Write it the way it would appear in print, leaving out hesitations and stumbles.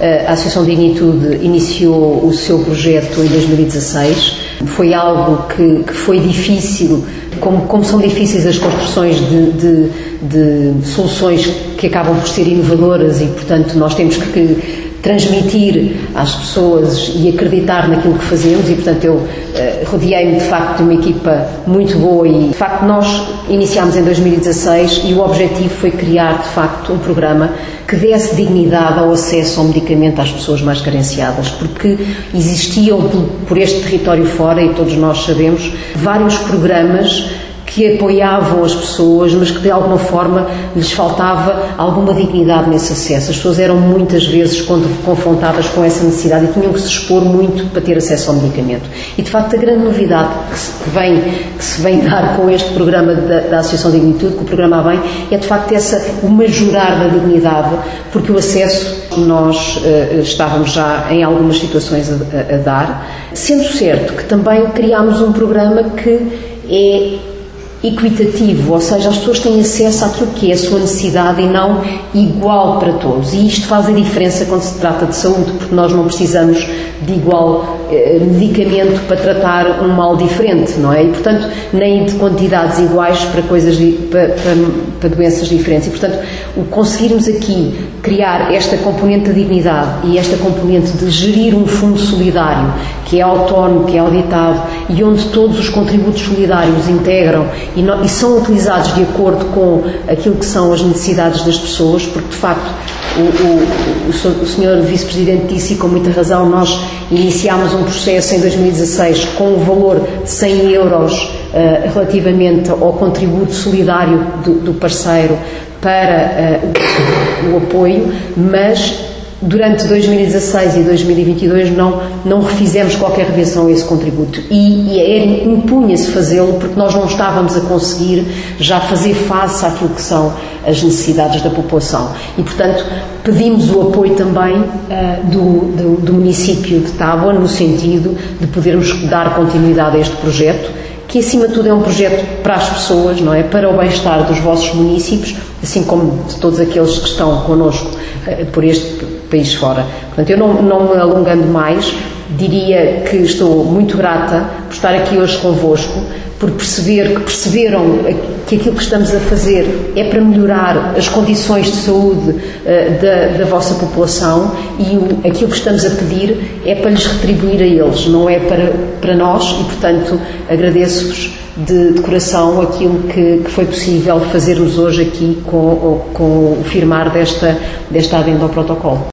A Associação Dignitude iniciou o seu projeto em 2016. Foi algo que foi difícil, como são difíceis as construções de soluções que acabam por ser inovadoras e, portanto, nós temos que transmitir às pessoas e acreditar naquilo que fazemos e, portanto, eu rodeei-me de facto de uma equipa muito boa e, de facto, nós iniciámos em 2016 e o objetivo foi criar, de facto, um programa que desse dignidade ao acesso ao medicamento às pessoas mais carenciadas, porque existiam por este território fora, e todos nós sabemos, vários programas que apoiavam as pessoas, mas que de alguma forma lhes faltava alguma dignidade nesse acesso. As pessoas eram muitas vezes confrontadas com essa necessidade e tinham que se expor muito para ter acesso ao medicamento. E de facto a grande novidade que se vem dar com este programa da Associação Dignitude, com o programa A Bem, é de facto o majorar da dignidade, porque o acesso nós estávamos já em algumas situações a dar, sendo certo que também criámos um programa que é equitativo, ou seja, as pessoas têm acesso àquilo que é a sua necessidade e não igual para todos. E isto faz a diferença quando se trata de saúde, porque nós não precisamos de igual medicamento para tratar um mal diferente, não é? E, portanto, nem de quantidades iguais para para doenças diferentes. E, portanto, o conseguirmos aqui criar esta componente da dignidade e esta componente de gerir um fundo solidário que é autónomo, que é auditado e onde todos os contributos solidários integram e são utilizados de acordo com aquilo que são as necessidades das pessoas, porque de facto o Sr. Vice-Presidente disse, e com muita razão, nós iniciámos um processo em 2016 com o valor de 100 euros relativamente ao contributo solidário do parceiro para o apoio, mas durante 2016 e 2022 não refizemos qualquer revisão a esse contributo e impunha-se fazê-lo porque nós não estávamos a conseguir já fazer face àquilo que são as necessidades da população e, portanto, pedimos o apoio também do município de Tábua no sentido de podermos dar continuidade a este projeto, que acima de tudo é um projeto para as pessoas, não é? Para o bem-estar dos vossos municípios, assim como de todos aqueles que estão connosco por este país fora. Portanto, eu não me alongando mais, diria que estou muito grata por estar aqui hoje convosco, por perceberam que aquilo que estamos a fazer é para melhorar as condições de saúde da vossa população e aquilo que estamos a pedir é para lhes retribuir a eles, não é para nós e, portanto, agradeço-vos de coração aquilo que foi possível fazermos hoje aqui com o firmar desta adenda ao protocolo.